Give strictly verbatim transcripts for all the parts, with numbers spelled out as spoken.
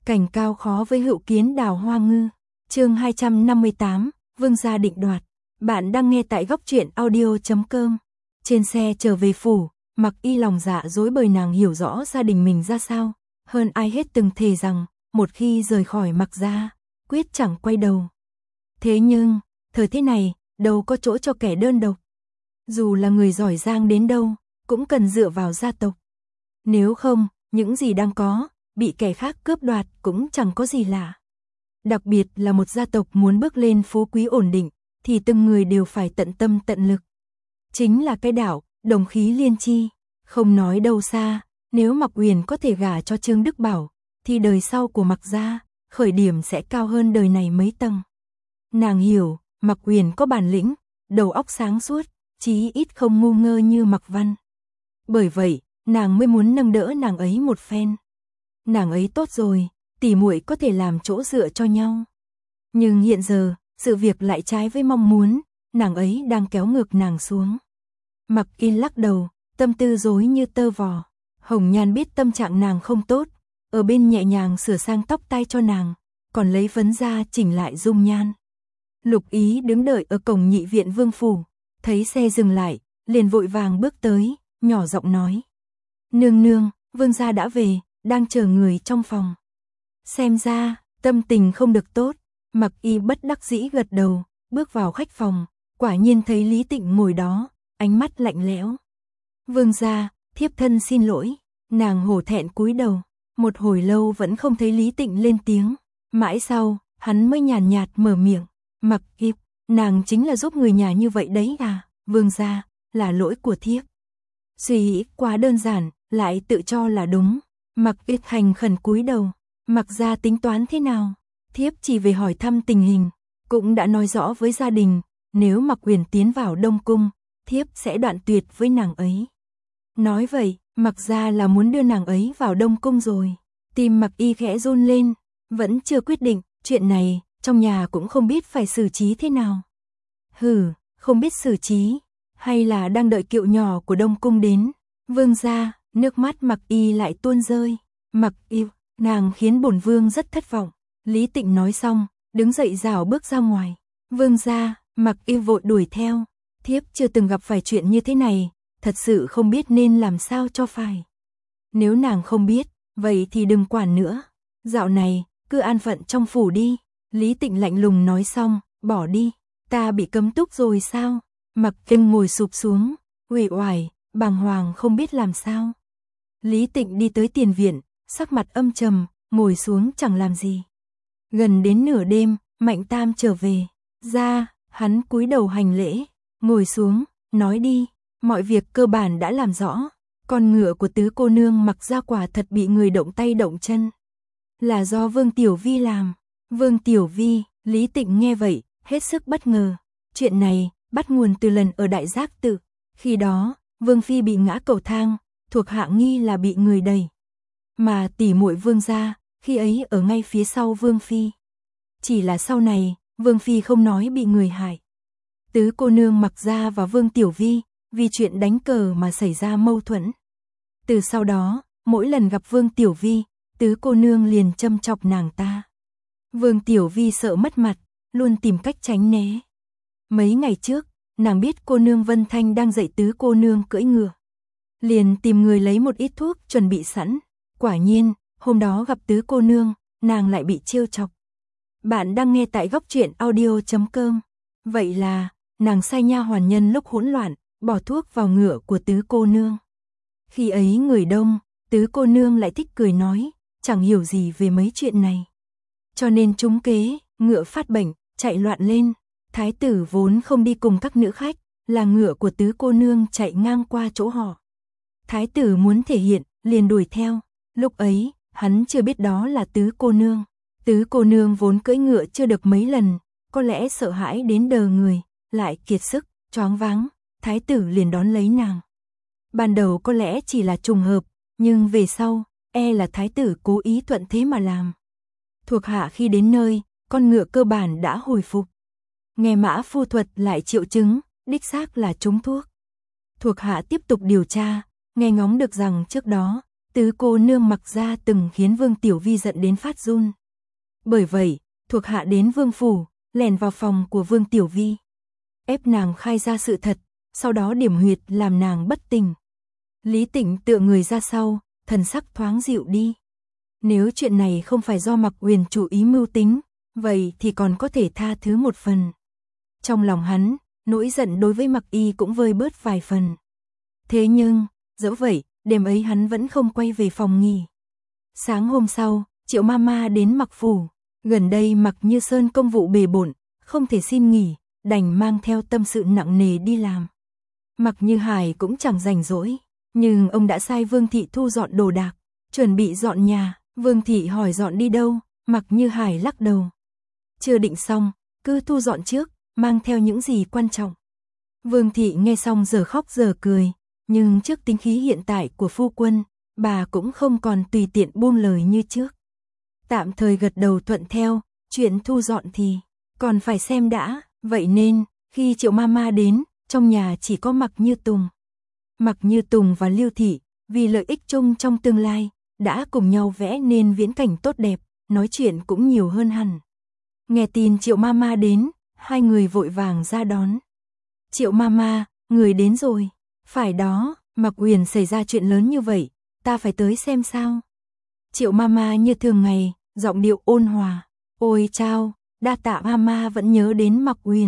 Cảnh cao khó với hữu kiến đào hoa ngư. Chương hai trăm năm mươi tám, Vương gia định đoạt. Bạn đang nghe tại góc truyện audio chấm com. Trên xe trở về phủ, Mặc Y lòng dạ dối bời, nàng hiểu rõ gia đình mình ra sao, hơn ai hết từng thề rằng một khi rời khỏi Mặc gia, quyết chẳng quay đầu. Thế nhưng, thời thế này, đâu có chỗ cho kẻ đơn độc. Dù là người giỏi giang đến đâu, cũng cần dựa vào gia tộc. Nếu không, những gì đang có, bị kẻ khác cướp đoạt cũng chẳng có gì lạ. Đặc biệt là một gia tộc muốn bước lên phú quý ổn định, thì từng người đều phải tận tâm tận lực. Chính là cái đạo, đồng khí liên chi. Không nói đâu xa, nếu Mặc Uyển có thể gả cho Trương Đức Bảo, thì đời sau của Mặc gia, khởi điểm sẽ cao hơn đời này mấy tầng. Nàng hiểu, Mặc Uyển có bản lĩnh, đầu óc sáng suốt, chí ít không ngu ngơ như Mặc Văn. Bởi vậy, nàng mới muốn nâng đỡ nàng ấy một phen. Nàng ấy tốt rồi, tỉ muội có thể làm chỗ dựa cho nhau. Nhưng hiện giờ, sự việc lại trái với mong muốn, nàng ấy đang kéo ngược nàng xuống. Mặc Y lắc đầu, tâm tư rối như tơ vò. Hồng Nhan biết tâm trạng nàng không tốt, ở bên nhẹ nhàng sửa sang tóc tai cho nàng, còn lấy phấn ra chỉnh lại dung nhan. Lục Ý đứng đợi ở cổng nhị viện vương phủ, thấy xe dừng lại, liền vội vàng bước tới, nhỏ giọng nói: "Nương nương, vương gia đã về, đang chờ người trong phòng." Xem ra, tâm tình không được tốt. Mặc Y bất đắc dĩ gật đầu, bước vào khách phòng, quả nhiên thấy Lý Tịnh ngồi đó, ánh mắt lạnh lẽo. "Vương gia, thiếp thân xin lỗi." Nàng hổ thẹn cúi đầu, một hồi lâu vẫn không thấy Lý Tịnh lên tiếng. Mãi sau, hắn mới nhàn nhạt mở miệng: "Mặc Y, nàng chính là giúp người nhà như vậy đấy à?" "Vương gia, là lỗi của thiếp." Suy nghĩ quá đơn giản, lại tự cho là đúng. Mặc Y thành khẩn cúi đầu. "Mặc gia tính toán thế nào?" "Thiếp chỉ về hỏi thăm tình hình, cũng đã nói rõ với gia đình, nếu Mặc Uyển tiến vào Đông Cung, thiếp sẽ đoạn tuyệt với nàng ấy." Nói vậy, Mặc gia là muốn đưa nàng ấy vào Đông Cung rồi. Tim Mặc Y khẽ run lên, vẫn chưa quyết định, chuyện này, trong nhà cũng không biết phải xử trí thế nào. Hừ, không biết xử trí, hay là đang đợi kiệu nhỏ của Đông Cung đến. "Vương gia." Nước mắt Mặc Y lại tuôn rơi. "Mặc Y, nàng khiến bổn vương rất thất vọng." Lý Tịnh nói xong, đứng dậy rảo bước ra ngoài. "Vương gia." Mặc Y vội đuổi theo. "Thiếp chưa từng gặp phải chuyện như thế này, thật sự không biết nên làm sao cho phải." "Nếu nàng không biết, vậy thì đừng quản nữa. Dạo này, cứ an phận trong phủ đi." Lý Tịnh lạnh lùng nói xong, bỏ đi. "Ta bị cấm túc rồi sao?" Mặc Y ngồi sụp xuống, uể oải, bàng hoàng không biết làm sao. Lý Tịnh đi tới tiền viện, sắc mặt âm trầm, ngồi xuống chẳng làm gì. Gần đến nửa đêm, Mạnh Tam trở về. Ra, hắn cúi đầu hành lễ, ngồi xuống, nói đi. "Mọi việc cơ bản đã làm rõ. Con ngựa của tứ cô nương Mặc gia quả thật bị người động tay động chân. Là do Vương Tiểu Vi làm." "Vương Tiểu Vi?" Lý Tịnh nghe vậy, hết sức bất ngờ. Chuyện này, bắt nguồn từ lần ở Đại Giác Tự. Khi đó, Vương Phi bị ngã cầu thang, thuộc hạ nghi là bị người đẩy. Mà tỷ muội Vương gia, khi ấy ở ngay phía sau Vương Phi. Chỉ là sau này, Vương Phi không nói bị người hại. Tứ cô nương Mặc gia và Vương Tiểu Vi, vì chuyện đánh cờ mà xảy ra mâu thuẫn. Từ sau đó, mỗi lần gặp Vương Tiểu Vi, tứ cô nương liền châm chọc nàng ta. Vương Tiểu Vi sợ mất mặt, luôn tìm cách tránh né. Mấy ngày trước, nàng biết cô nương Vân Thanh đang dạy tứ cô nương cưỡi ngựa, liền tìm người lấy một ít thuốc chuẩn bị sẵn. Quả nhiên, hôm đó gặp tứ cô nương, nàng lại bị trêu chọc. Bạn đang nghe tại góc truyện audio chấm com. Vậy là, nàng sai nha hoàn nhân lúc hỗn loạn, bỏ thuốc vào ngựa của tứ cô nương. Khi ấy người đông, tứ cô nương lại thích cười nói, chẳng hiểu gì về mấy chuyện này. Cho nên trúng kế, ngựa phát bệnh, chạy loạn lên. Thái tử vốn không đi cùng các nữ khách, là ngựa của tứ cô nương chạy ngang qua chỗ họ. Thái tử muốn thể hiện, liền đuổi theo. Lúc ấy, hắn chưa biết đó là tứ cô nương. Tứ cô nương vốn cưỡi ngựa chưa được mấy lần, có lẽ sợ hãi đến đờ người, lại kiệt sức, choáng váng. Thái tử liền đón lấy nàng. Ban đầu có lẽ chỉ là trùng hợp, nhưng về sau, e là thái tử cố ý thuận thế mà làm. Thuộc hạ khi đến nơi, con ngựa cơ bản đã hồi phục. Nghe mã phu thuật lại triệu chứng, đích xác là trúng thuốc. Thuộc hạ tiếp tục điều tra, nghe ngóng được rằng trước đó, Tứ cô nương Mặc gia từng khiến Vương Tiểu Vi giận đến phát run. Bởi vậy, thuộc hạ đến Vương phủ, lẻn vào phòng của Vương Tiểu Vi, ép nàng khai ra sự thật, sau đó điểm huyệt làm nàng bất tỉnh. Lý Tịnh tựa người ra sau, thần sắc thoáng dịu đi. Nếu chuyện này không phải do Mặc Uyển chủ ý mưu tính, vậy thì còn có thể tha thứ một phần. Trong lòng hắn, nỗi giận đối với Mặc Y cũng vơi bớt vài phần. Thế nhưng, dẫu vậy, đêm ấy hắn vẫn không quay về phòng nghỉ. Sáng hôm sau, Triệu Mama đến Mặc phủ, gần đây Mặc Như Sơn công vụ bề bộn, không thể xin nghỉ, đành mang theo tâm sự nặng nề đi làm. Mặc Như Hải cũng chẳng rảnh rỗi, nhưng ông đã sai Vương thị thu dọn đồ đạc, chuẩn bị dọn nhà. Vương thị hỏi dọn đi đâu, Mặc Như Hải lắc đầu. Chưa định xong, cứ thu dọn trước, mang theo những gì quan trọng. Vương thị nghe xong giờ khóc giờ cười, nhưng trước tính khí hiện tại của phu quân, bà cũng không còn tùy tiện buông lời như trước. Tạm thời gật đầu thuận theo, chuyện thu dọn thì còn phải xem đã, vậy nên khi Triệu Mama đến, trong nhà chỉ có Mặc Như Tùng. Mặc Như Tùng và Lưu thị, vì lợi ích chung trong tương lai, đã cùng nhau vẽ nên viễn cảnh tốt đẹp, nói chuyện cũng nhiều hơn hẳn. Nghe tin Triệu Mama đến, hai người vội vàng ra đón. Triệu Mama, người đến rồi. Phải đó, Mặc Uyển xảy ra chuyện lớn như vậy, ta phải tới xem sao. Triệu Mama như thường ngày, giọng điệu ôn hòa. Ôi chao, đa tạ Mama vẫn nhớ đến Mặc Uyển.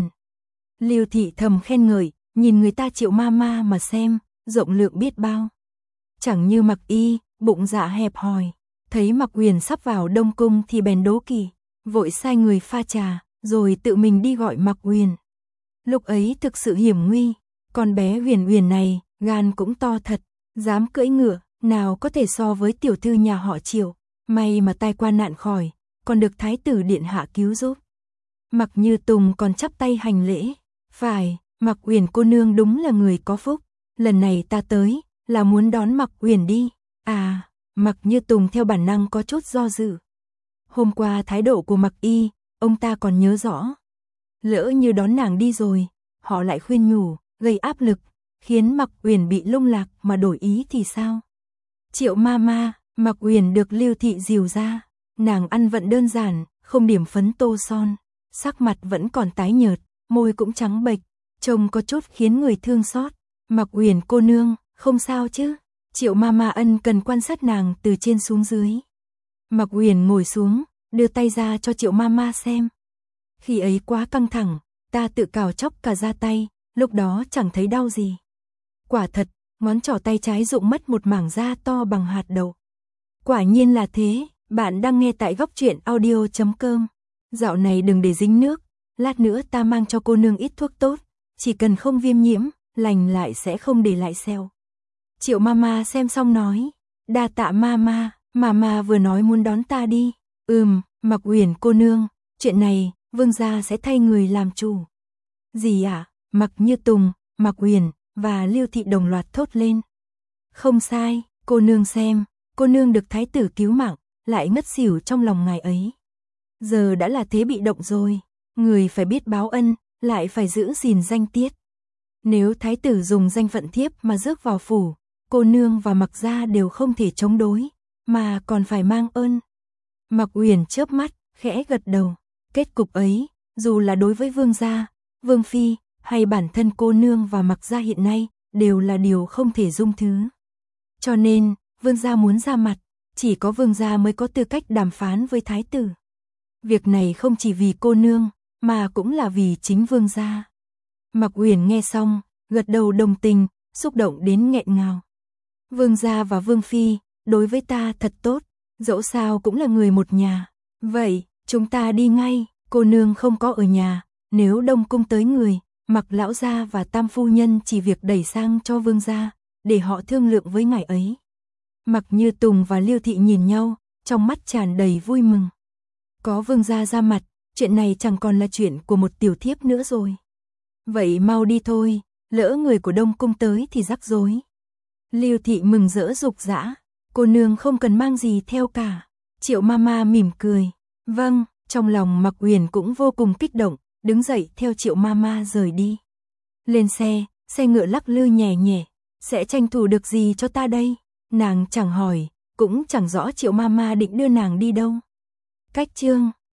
Lưu thị thầm khen ngợi, nhìn người ta Triệu Mama mà xem, rộng lượng biết bao. Chẳng như Mặc Y, bụng dạ hẹp hòi, thấy Mặc Uyển sắp vào Đông cung thì bèn đố kỵ, vội sai người pha trà, rồi tự mình đi gọi Mặc Uyển. Lúc ấy thực sự hiểm nguy, con bé Uyển Uyển này, gan cũng to thật, dám cưỡi ngựa, nào có thể so với tiểu thư nhà họ Triệu, may mà tai qua nạn khỏi, còn được thái tử điện hạ cứu giúp. Mặc Như Tùng còn chắp tay hành lễ, phải, Mặc Uyển cô nương đúng là người có phúc, lần này ta tới, là muốn đón Mặc Uyển đi. À, Mặc Như Tùng theo bản năng có chút do dự. Hôm qua thái độ của Mặc Y, ông ta còn nhớ rõ. Lỡ như đón nàng đi rồi, họ lại khuyên nhủ, gây áp lực, khiến Mặc Uyển bị lung lạc mà đổi ý thì sao? Triệu Mama, Mặc Uyển được Lưu thị dìu ra, nàng ăn vận đơn giản, không điểm phấn tô son, sắc mặt vẫn còn tái nhợt, môi cũng trắng bệch, trông có chút khiến người thương xót. Mặc Uyển cô nương, không sao chứ? Triệu Mama ân cần quan sát nàng từ trên xuống dưới. Mặc Uyển ngồi xuống, đưa tay ra cho Triệu Mama xem. Khi ấy quá căng thẳng, ta tự cào chóc cả da tay, lúc đó chẳng thấy đau gì. Quả thật, ngón trỏ tay trái rụng mất một mảng da to bằng hạt đậu. Quả nhiên là thế, bạn đang nghe tại góc truyện audio chấm com. Dạo này đừng để dính nước, lát nữa ta mang cho cô nương ít thuốc tốt, chỉ cần không viêm nhiễm, lành lại sẽ không để lại sẹo. Triệu Mama xem xong nói, đa tạ Mama, Mama vừa nói muốn đón ta đi. Ừm, Mặc Uyển cô nương, chuyện này, Vương gia sẽ thay người làm chủ. Gì ạ? À? Mặc Như Tùng, Mặc Uyển và Lưu thị đồng loạt thốt lên. Không sai, cô nương xem, cô nương được thái tử cứu mạng, lại ngất xỉu trong lòng ngài ấy. Giờ đã là thế bị động rồi, người phải biết báo ân, lại phải giữ gìn danh tiết. Nếu thái tử dùng danh phận thiếp mà rước vào phủ, cô nương và Mặc gia đều không thể chống đối, mà còn phải mang ơn. Mặc Uyển chớp mắt, khẽ gật đầu. Kết cục ấy, dù là đối với Vương gia, Vương phi hay bản thân cô nương và Mặc gia hiện nay, đều là điều không thể dung thứ. Cho nên, Vương gia muốn ra mặt, chỉ có Vương gia mới có tư cách đàm phán với thái tử. Việc này không chỉ vì cô nương, mà cũng là vì chính Vương gia. Mặc Uyển nghe xong, gật đầu đồng tình, xúc động đến nghẹn ngào. Vương gia và Vương phi, đối với ta thật tốt, dẫu sao cũng là người một nhà. Vậy, chúng ta đi ngay, cô nương không có ở nhà, nếu Đông cung tới người, Mặc lão gia và Tam phu nhân chỉ việc đẩy sang cho Vương gia, để họ thương lượng với ngài ấy. Mặc Như Tùng và Lưu thị nhìn nhau, trong mắt tràn đầy vui mừng. Có Vương gia ra mặt, chuyện này chẳng còn là chuyện của một tiểu thiếp nữa rồi. Vậy mau đi thôi, lỡ người của Đông cung tới thì rắc rối. Lưu thị mừng rỡ rục rã, cô nương không cần mang gì theo cả. Triệu Mama mỉm cười. Vâng, trong lòng Mặc Uyển cũng vô cùng kích động, đứng dậy theo Triệu Mama rời đi. Lên xe, xe ngựa lắc lư nhẹ nhẹ, sẽ tranh thủ được gì cho ta đây? Nàng chẳng hỏi, cũng chẳng rõ Triệu Mama định đưa nàng đi đâu. Cách chương